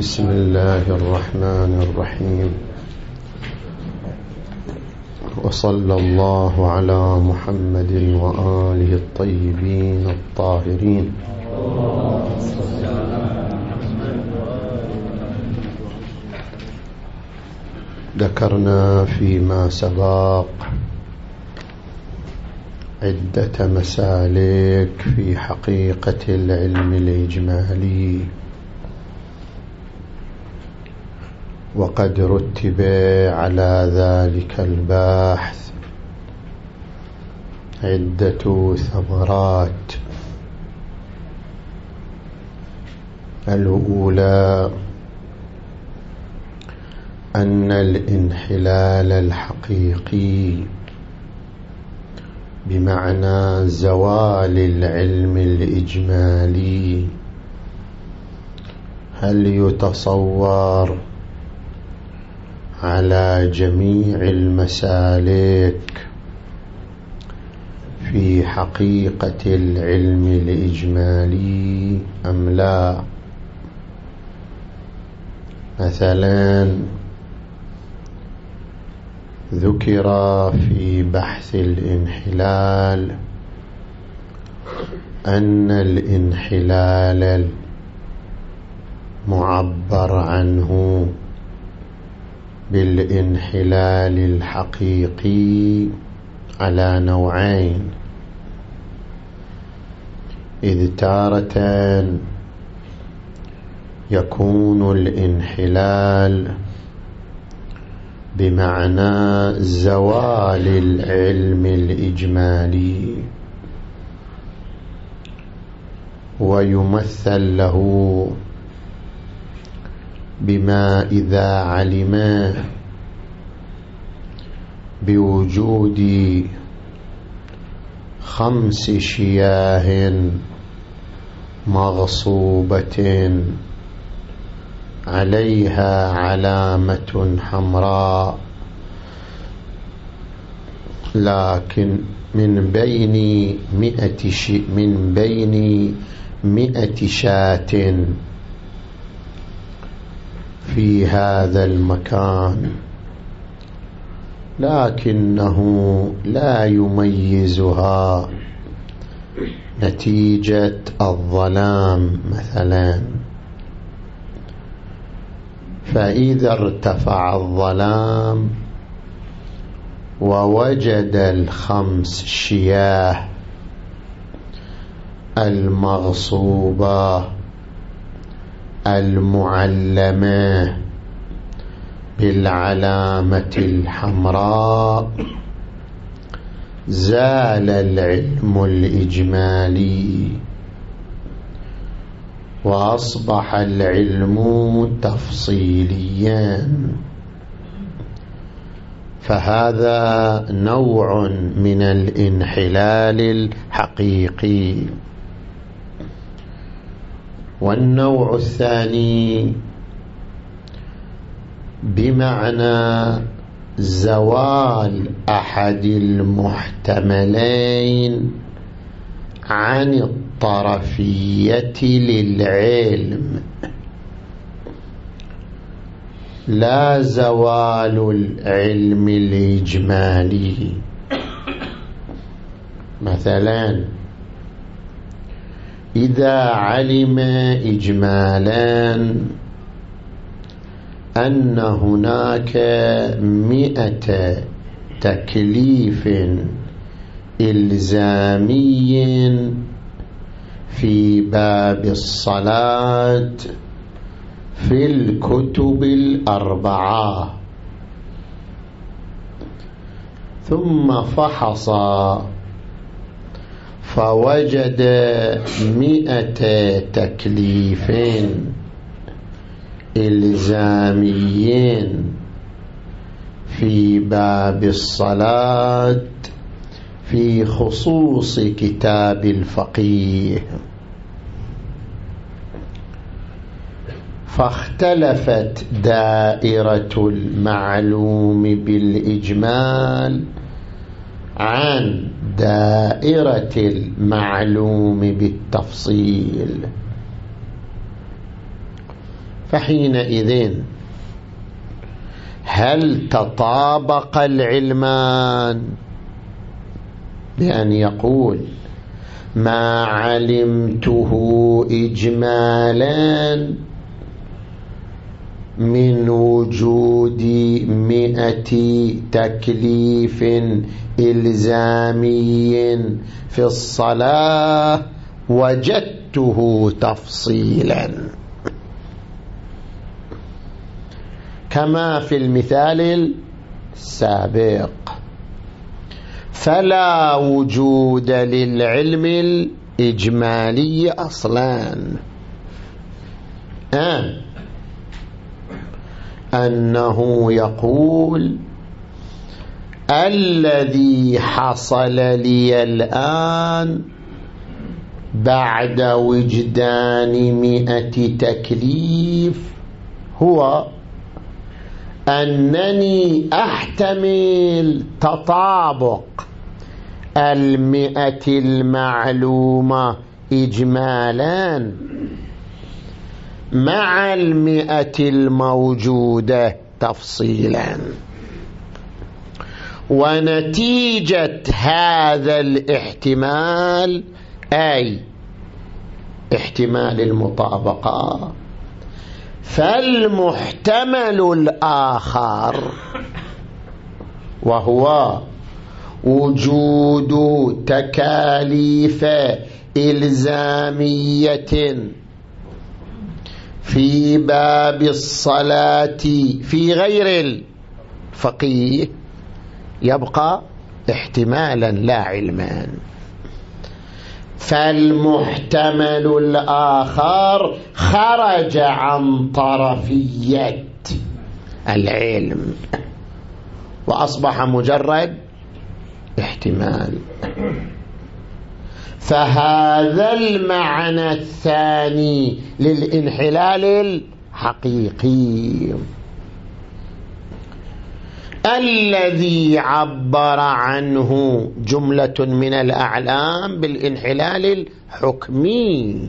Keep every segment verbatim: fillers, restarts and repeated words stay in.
بسم الله الرحمن الرحيم. وصلى الله على محمد وآله الطيبين الطاهرين. ذكرنا فيما سبق عدة مسالك في حقيقة العلم الإجمالي، وقد رتب على ذلك البحث عدة ثمرات. الأولى أن الانحلال الحقيقي بمعنى زوال العلم الإجمالي هل يتصور على جميع المسالك في حقيقة العلم الإجمالي أم لا؟ مثلا ذكر في بحث الانحلال أن الانحلال المعبر عنه بالانحلال الحقيقي على نوعين، إذ تارة يكون الانحلال بمعنى زوال العلم الإجمالي، ويمثل له بما إذا علم بوجود خمس شياه مغصوبة عليها علامة حمراء، لكن من بين مئة ش... من بين مئة شاة في هذا المكان، لكنه لا يميزها نتيجة الظلام مثلا، فإذا ارتفع الظلام ووجد الخمس شياه المغصوبة المعلمة بالعلامة الحمراء زال العلم الإجمالي وأصبح العلم تفصيليا. فهذا نوع من الانحلال الحقيقي. والنوع الثاني بمعنى زوال أحد المحتملين عن الطرفية للعلم، لا زوال العلم الإجمالي. مثلا إذا علم إجمالا أن هناك مئة تكليف إلزامي في باب الصلاة في الكتب الأربعة، ثم فحص فوجد مئة تكليف إلزاميين في باب الصلاة في خصوص كتاب الفقيه، فاختلفت دائرة المعلوم بالإجمال عن دائرة المعلوم بالتفصيل، فحينئذ هل تطابق العلمان بأن يقول ما علمته إجمالا من وجود مئة تكليف إلزامي في الصلاة وجدته تفصيلا كما في المثال السابق، فلا وجود للعلم الإجمالي أصلا. آه. أنه يقول الذي حصل لي الآن بعد وجدان مئة تكليف هو أنني أحتمل تطابق المئة المعلومة إجمالا مع المئة الموجودة تفصيلا، ونتيجة هذا الاحتمال أي احتمال المطابقة، فالمحتمل الآخر وهو وجود تكاليف إلزامية في باب الصلاة في غير الفقيه يبقى احتمالا لا علمان، فالمحتمل الآخر خرج عن طرفية العلم وأصبح مجرد احتمال. فهذا المعنى الثاني للانحلال الحقيقي الذي عبر عنه جملة من الأعلام بالانحلال الحكمي،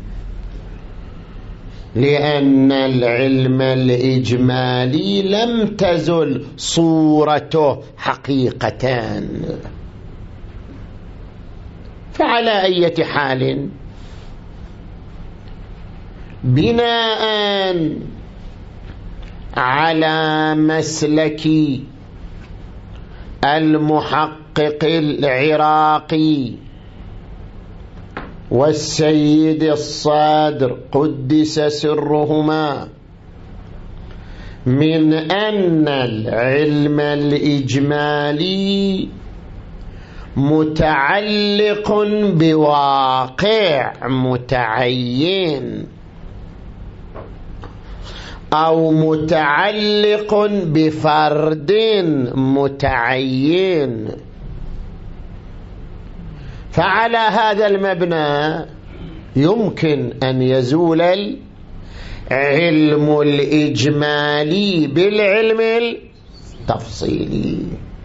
لأن العلم الإجمالي لم تزل صورته حقيقتان. فعلى أي حال بناء على مسلك المحقق العراقي والسيد الصادر قدس سرهما من أن العلم الإجمالي متعلق بواقع متعين أو متعلق بفرد متعين، فعلى هذا المبنى يمكن أن يزول العلم الإجمالي بالعلم التفصيلي،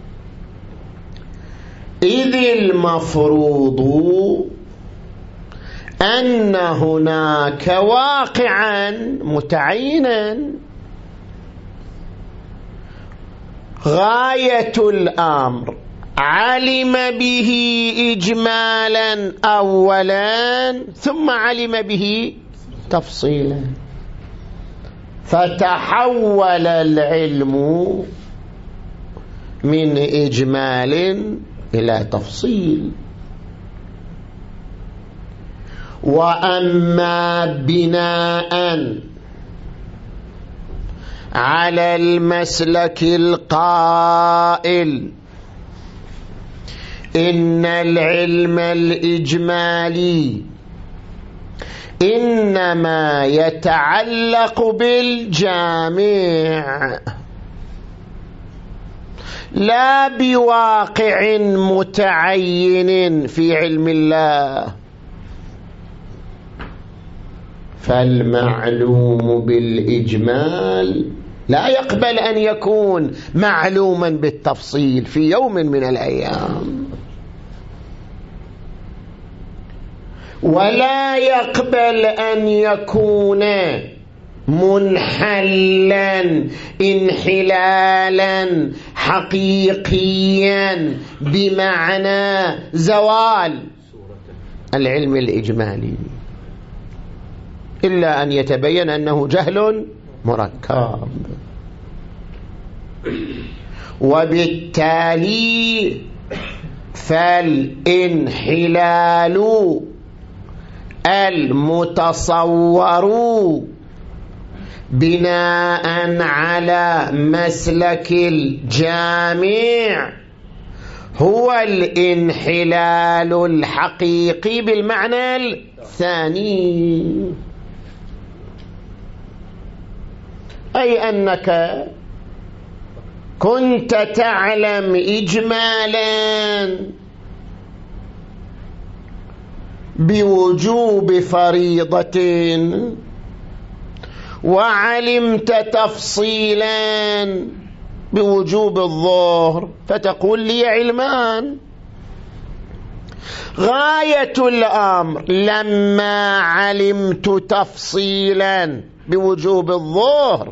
إذ المفروض أن هناك واقعا متعينا غاية الأمر علم به إجمالا أولا ثم علم به تفصيلا، فتحول العلم من إجمال إلى تفصيل. وأما بناء على المسلك القائل إن العلم الإجمالي إنما يتعلق بالجامع لا بواقع متعين في علم الله، فالمعلوم بالإجمال لا يقبل أن يكون معلوما بالتفصيل في يوم من الأيام، ولا يقبل أن يكون منحلا انحلالا حقيقيا بمعنى زوال العلم الإجمالي، إلا أن يتبين أنه جهل مركب. وبالتالي فالانحلال المتصور بناء على مسلك الجامع هو الانحلال الحقيقي بالمعنى الثاني، أي أنك كنت تعلم إجمالا بوجوب فريضة، وعلمت تفصيلا بوجوب الظهر، فتقول لي علمان. غاية الأمر لما علمت تفصيلا بوجوب الظهر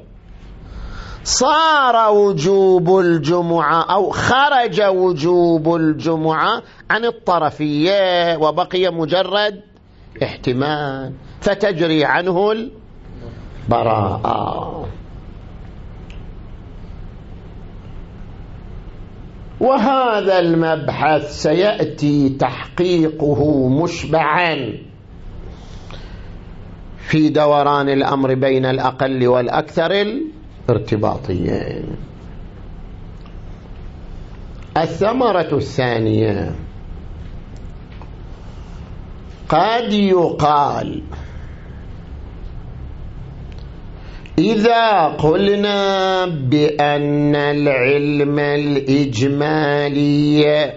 صار وجوب الجمعة أو خرج وجوب الجمعة عن الطرفية وبقي مجرد احتمال، فتجري عنه البراءة. وهذا المبحث سيأتي تحقيقه مشبعا في دوران الأمر بين الأقل والأكثر الارتباطيين. الثمرة الثانية، قد يقال إذا قلنا بأن العلم الإجمالي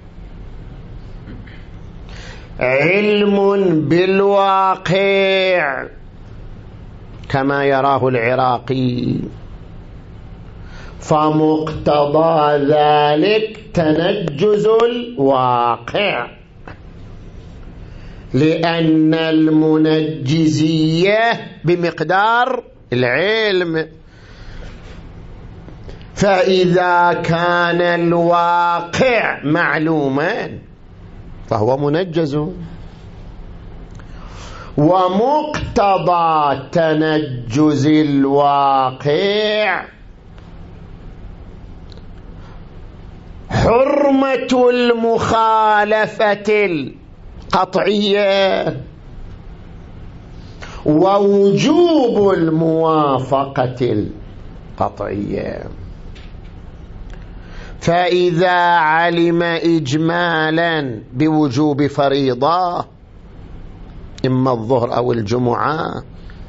علم بالواقع كما يراه العراقي، فمقتضى ذلك تنجز الواقع، لأن المنجزية بمقدار العلم. فإذا كان الواقع معلوما فهو منجز، ومقتضى تنجز الواقع حرمة المخالفة القطعية ووجوب الموافقة القطعية. فإذا علم إجمالا بوجوب فريضة إما الظهر أو الجمعة،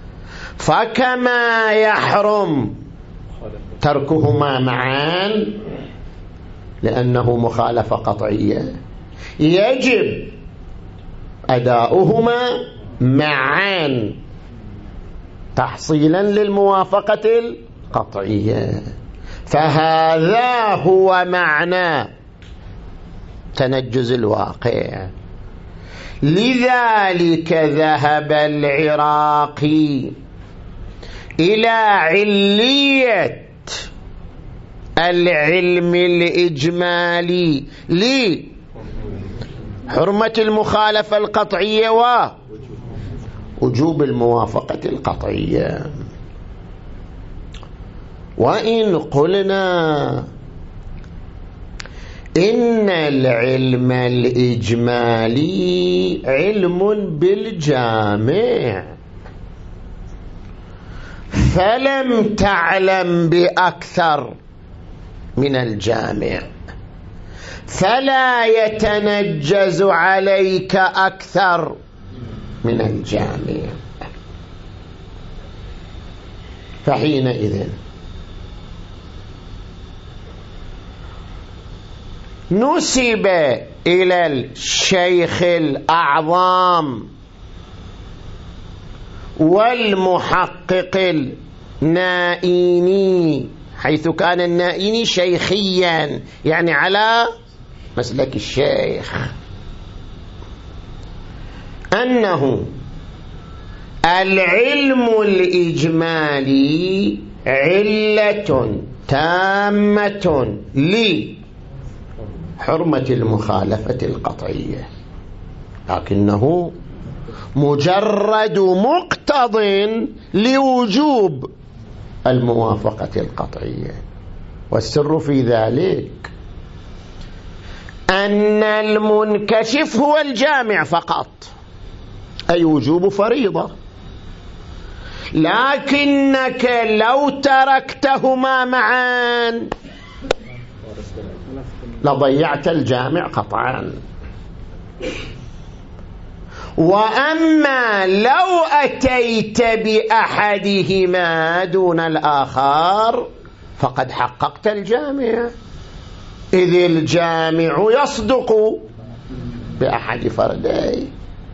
فكما يحرم تركهما معا لأنه مخالفة قطعية، يجب أداؤهما معا تحصيلا للموافقة القطعية. فهذا هو معنى تنجز الواقع. لذلك ذهب العراقي إلى علية العلم الإجمالي لحرمة المخالفة القطعية ووجوب الموافقة القطعية. وإن قلنا إن العلم الإجمالي علم بالجامع، فلم تعلم بأكثر من الجامع، فلا يتنجز عليك أكثر من الجامع. فحينئذ نسب إلى الشيخ الأعظم والمحقق النائيني، حيث كان النائيني شيخيا يعني على مسلك الشيخ، أنه العلم الإجمالي علة تامة لحرمة المخالفة القطعية، لكنه مجرد مقتض لوجوب الموافقة القطعية. والسر في ذلك أن المنكشف هو الجامع فقط، أي وجوب فريضة، لكنك لو تركتهما معا لضيعت الجامع قطعا. وأما لو أتيت بأحدهما دون الآخر فقد حققت الجامع، إذ الجامع يصدق بأحد فرديه.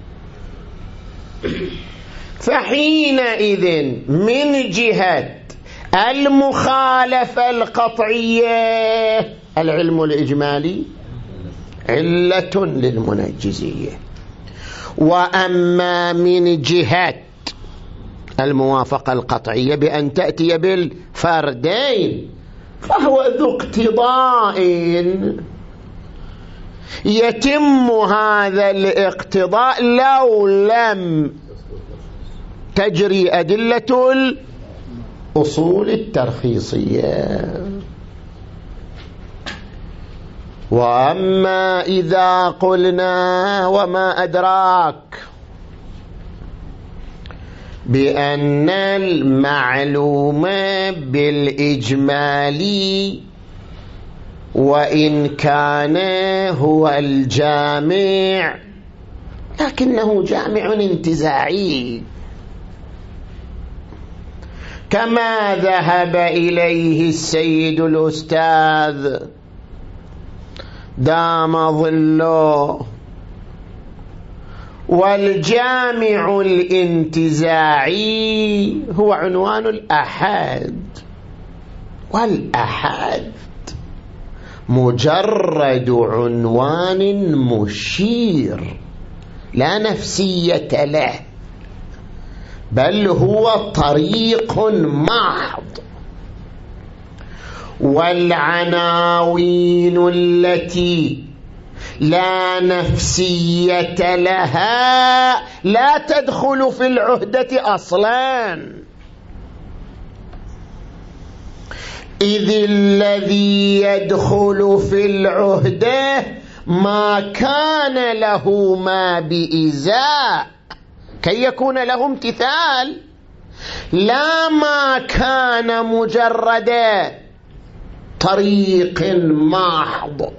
فحينئذ من جهة المخالفة القطعية العلم الإجمالي علة للمنجزية، وأما من جهة الموافقة القطعية بأن تأتي بالفردين فهو ذو اقتضاء يتم هذا الاقتضاء لو لم تجري أدلة الأصول الترخيصية. وأما إذا قلنا وما أدراك بأن المعلوم بالإجمالي وإن كان هو الجامع لكنه جامع انتزاعي كما ذهب إليه السيد الأستاذ دام ظله، والجامع الانتزاعي هو عنوان الأحد، والأحد مجرد عنوان مشير لا نفسية له، بل هو طريق محض. والعناوين التي لا نفسية لها لا تدخل في العهدة أصلا، إذ الذي يدخل في العهدة ما كان له ما بإزاء كي يكون له امتثال، لا ما كان مجرد طريق محض.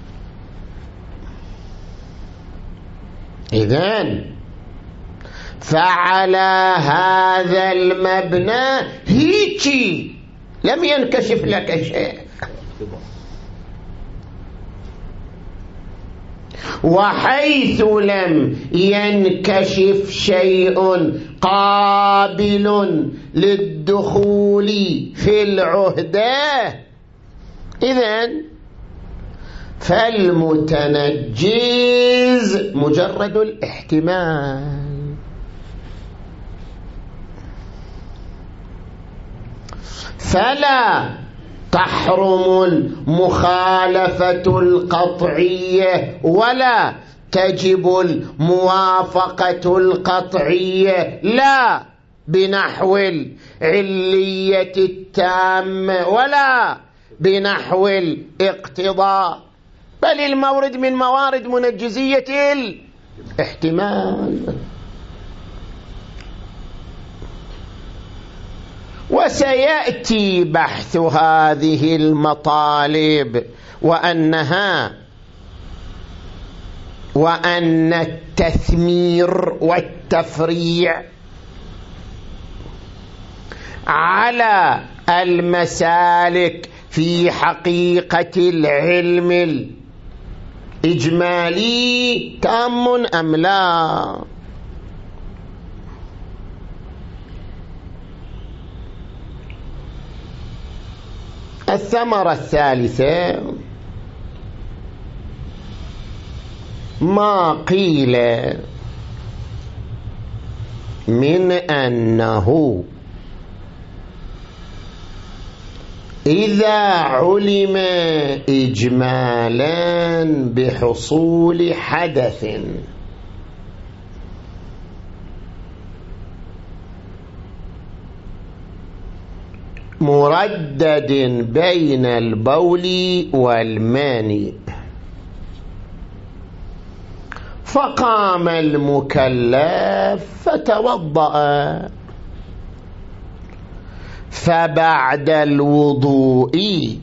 إذن فعلى هذا المبنى هيجي لم ينكشف لك شيء، وحيث لم ينكشف شيء قابل للدخول في العهدة إذن فالمتنجز مجرد الاحتمال. فلا تحرم المخالفة القطعية ولا تجب الموافقة القطعية، لا بنحو العلية التامة ولا بنحو الاقتضاء، بل المورد من موارد منجزية الاحتمال. وسيأتي بحث هذه المطالب وأنها وأن التثمير والتفريع على المسالك في حقيقة العلم الإجمالي تام أم لا. الثمرة الثالثة ما قيل من أنه إذا علم إجمالا بحصول حدث مردد بين البول والماني فقام المكلف فتوضأ، فبعد الوضوء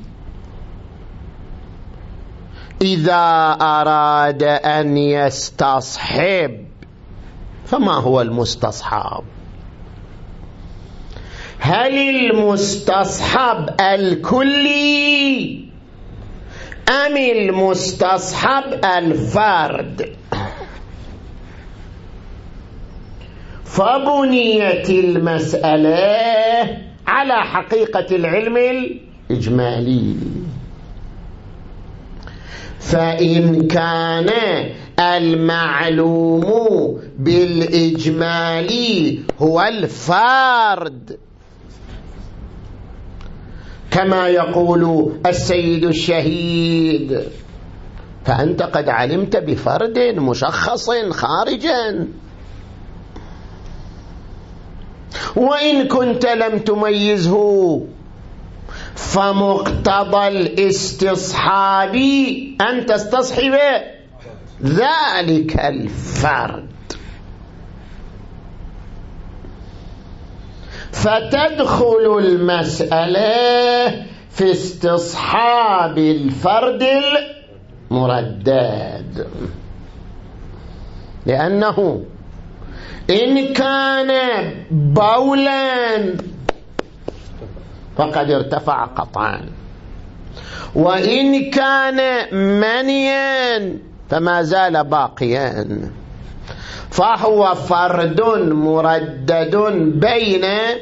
إذا أراد أن يستصحب، فما هو المستصحب؟ هل المستصحب الكلي أم المستصحب الفرد؟ فبنيت المسألة على حقيقة العلم الإجمالي. فإن كان المعلوم بالإجمالي هو الفرد كما يقول السيد الشهيد، فأنت قد علمت بفرد مشخص خارجا، وإن كنت لم تميزه فمقتضى الاستصحاب أن تستصحب ذلك الفرد، فتدخل المسألة في استصحاب الفرد المردد، لأنه إن كان بولا فقد ارتفع قطعا، وإن كان منيا فما زال باقيا، فهو فرد مردد بين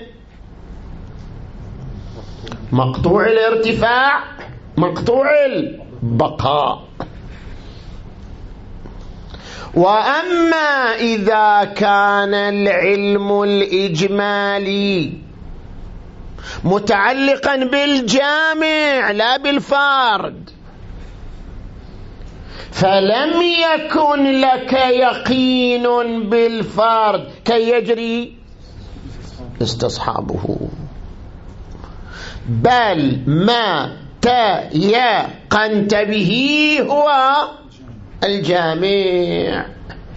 مقطوع الارتفاع مقطوع البقاء. وأما إذا كان العلم الإجمالي متعلقا بالجامع لا بالفرد، فلم يكن لك يقين بالفرد كي يجري استصحابه، بل ما تيقنت به هو الجامع.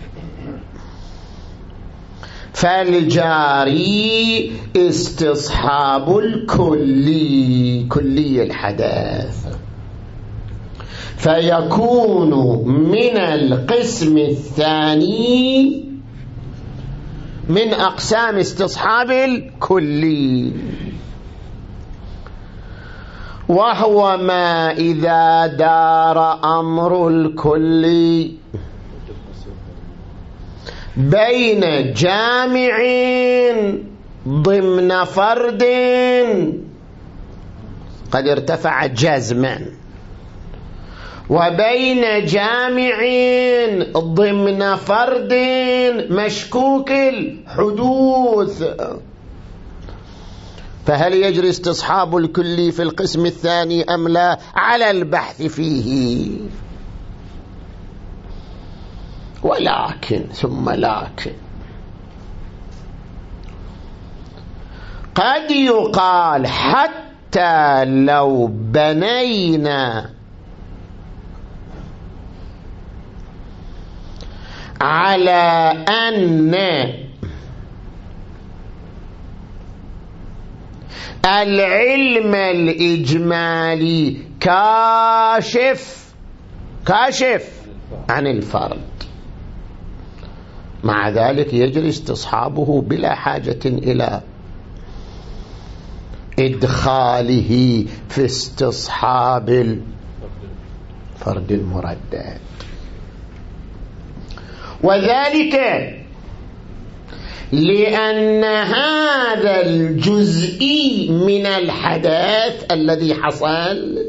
فالجاري استصحاب الكلي كلي الحدث، فيكون من القسم الثاني من أقسام استصحاب الكلي، وهو ما إذا دار أمر الكلي بين جامع ضمن فرد قد ارتفع جزما، وبين جامع ضمن فرد مشكوك الحدوث، فهل يجري استصحاب الكلي في القسم الثاني أم لا؟ على البحث فيه. ولكن ثم لكن قد يقال حتى لو بنينا على أن العلم الإجمالي كاشف كاشف عن الفرد، مع ذلك يجري استصحابه بلا حاجة إلى إدخاله في استصحاب الفرد المردد. وذلك لأن هذا الجزء من الحدث الذي حصل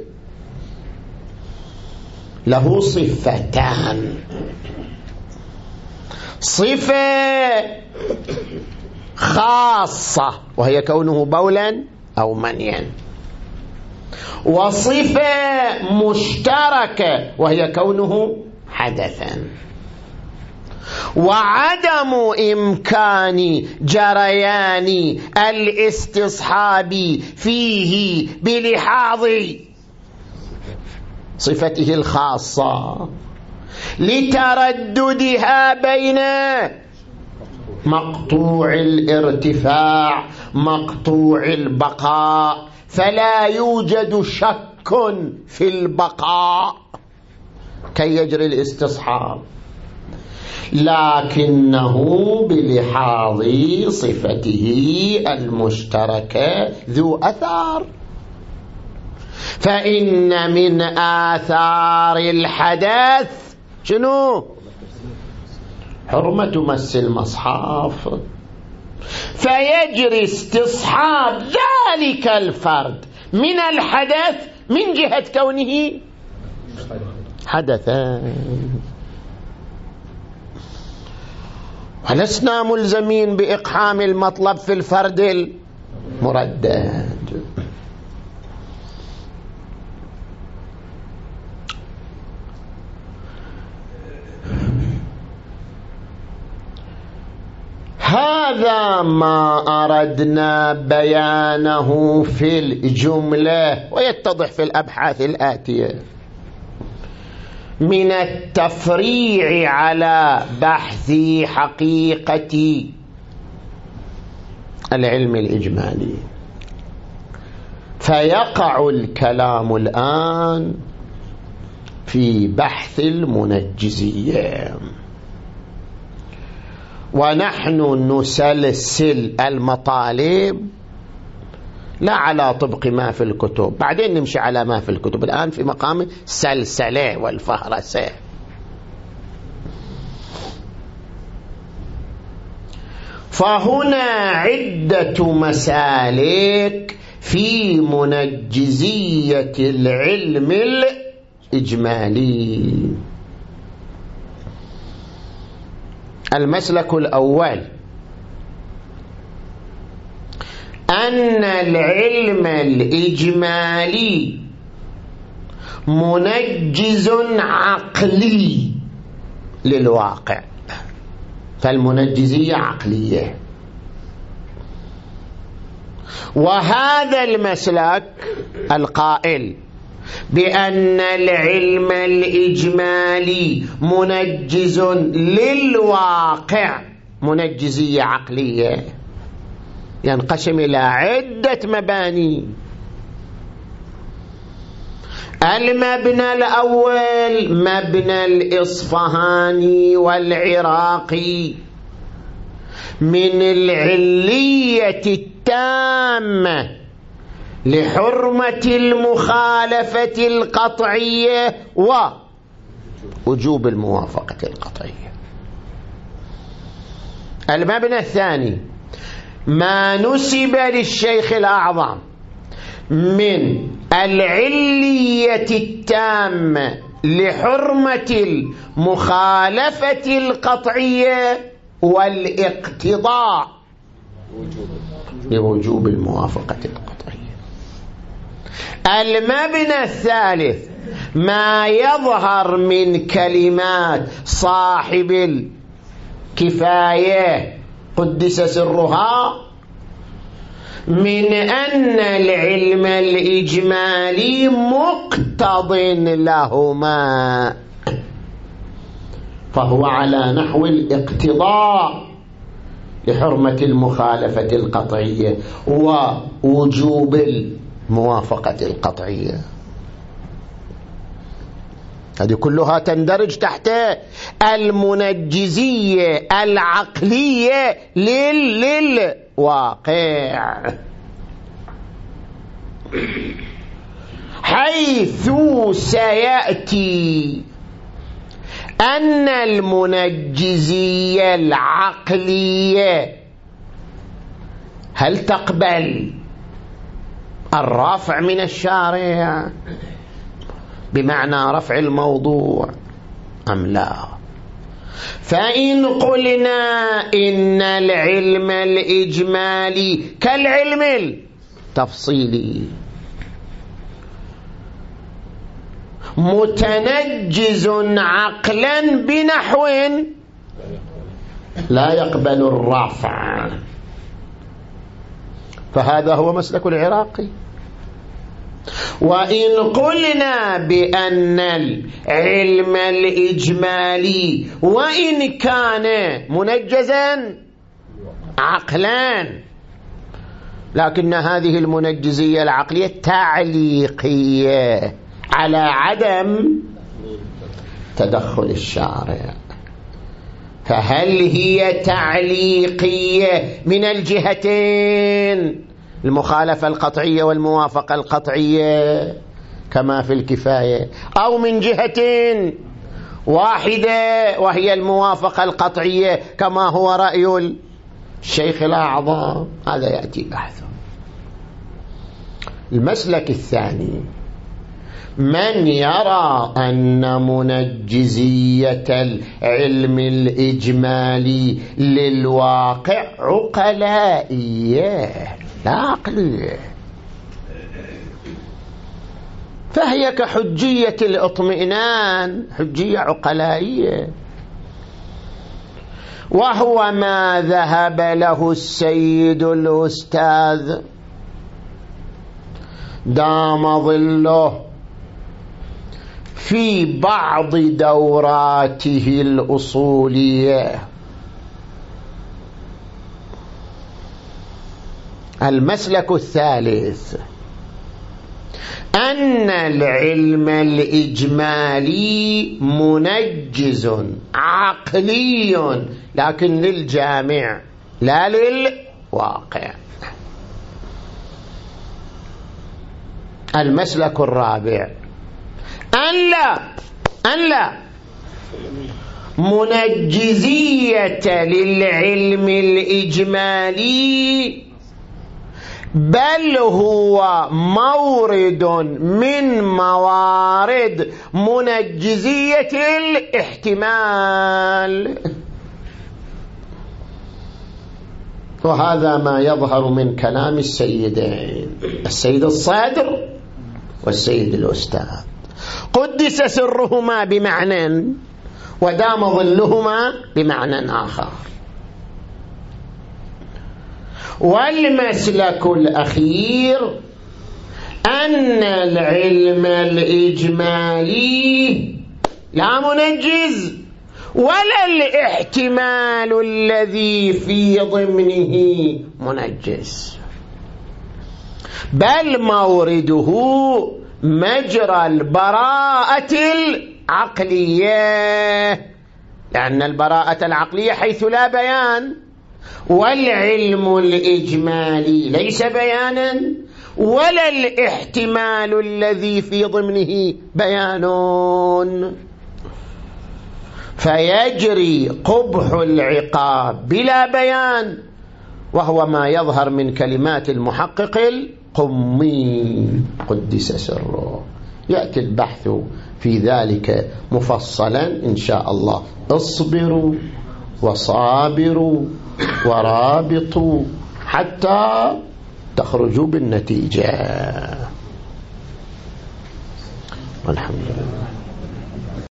له صفتان: صفة خاصة وهي كونه بولا أو منيا، وصفة مشتركة وهي كونه حدثا، وعدم إمكان جريان الاستصحاب فيه بلحاظ صفته الخاصة لترددها بين مقطوع الارتفاع مقطوع البقاء، فلا يوجد شك في البقاء كي يجري الاستصحاب، لكنه بلحاظ صفته المشتركة ذو أثار. فإن من آثار الحدث شنو؟ حرمة مس المصحف، فيجري استصحاب ذلك الفرد من الحدث من جهة كونه حدثا، ولسنا ملزمين بإقحام المطلب في الفرد المردد. هذا ما أردنا بيانه في الجملة، ويتضح في الأبحاث الآتية من التفريع على بحث حقيقة العلم الإجمالي. فيقع الكلام الآن في بحث المنجزية، ونحن نسلسل المطالب لا على طبق ما في الكتب، بعدين نمشي على ما في الكتب، الآن في مقام سلسلة والفهرسة. فهنا عدة مسالك في منجزية العلم الإجمالي. المسلك الأول أن العلم الإجمالي منجز عقلي للواقع، فالمنجزية عقلية. وهذا المسلك القائل بأن العلم الإجمالي منجز للواقع منجزية عقلية ينقسم إلى عدة مباني. المبنى الأول مبنى الإصفهاني والعراقي من العلية التامة لحرمة المخالفة القطعية ووجوب الموافقة القطعية. المبنى الثاني ما نسب للشيخ الأعظم من العلية التامة لحرمة المخالفة القطعية والاقتضاء لوجوب الموافقة القطعية. المبنى الثالث ما يظهر من كلمات صاحب الكفاية قدس سرها من أن العلم الإجمالي مقتض لهما، فهو على نحو الاقتضاء لحرمة المخالفة القطعية ووجوب الموافقة القطعية. هذه كلها تندرج تحت المنجزية العقلية للواقع، حيث سيأتي أن المنجزية العقلية هل تقبل الرفع من الشارع بمعنى رفع الموضوع أم لا؟ فإن قلنا إن العلم الإجمالي كالعلم التفصيلي متنجز عقلا بنحو لا يقبل الرفع، فهذا هو مسلك العراقي. وإن قلنا بأن العلم الإجمالي وإن كان منجزا عقلا، لكن هذه المنجزية العقلية تعليقية على عدم تدخل الشارع، فهل هي تعليقية من الجهتين، المخالفة القطعية والموافقة القطعية كما في الكفاية، أو من جهة واحدة وهي الموافقة القطعية كما هو رأي الشيخ الأعظم؟ هذا يأتي بحثه. المسلك الثاني من يرى أن منجزية العلم الإجمالي للواقع عقلائية لا عقلية، فهي كحجية الاطمئنان، حجية عقلائية، وهو ما ذهب له السيد الأستاذ دام ظله في بعض دوراته الأصولية. المسلك الثالث أن العلم الإجمالي منجز عقلي لكن للجامع لا للواقع. المسلك الرابع أن لا أن لا منجزية للعلم الإجمالي بل هو مورد من موارد منجزية الاحتمال، وهذا ما يظهر من كلام السيدين، السيد الصادر والسيد الأستاذ، قدس سرهما بمعنى ودام ظلهما بمعنى آخر. والمسلك الأخير أن العلم الإجمالي لا منجز ولا الاحتمال الذي في ضمنه منجز، بل مورده مجرى البراءة العقلية، لأن البراءة العقلية حيث لا بيان، والعلم الإجمالي ليس بيانا ولا الاحتمال الذي في ضمنه بيان، فيجري قبح العقاب بلا بيان، وهو ما يظهر من كلمات المحقق القمي قدس سره. يأتي البحث في ذلك مفصلا إن شاء الله. اصبروا وصابروا ورابطوا حتى تخرجوا بالنتيجة. والحمد لله.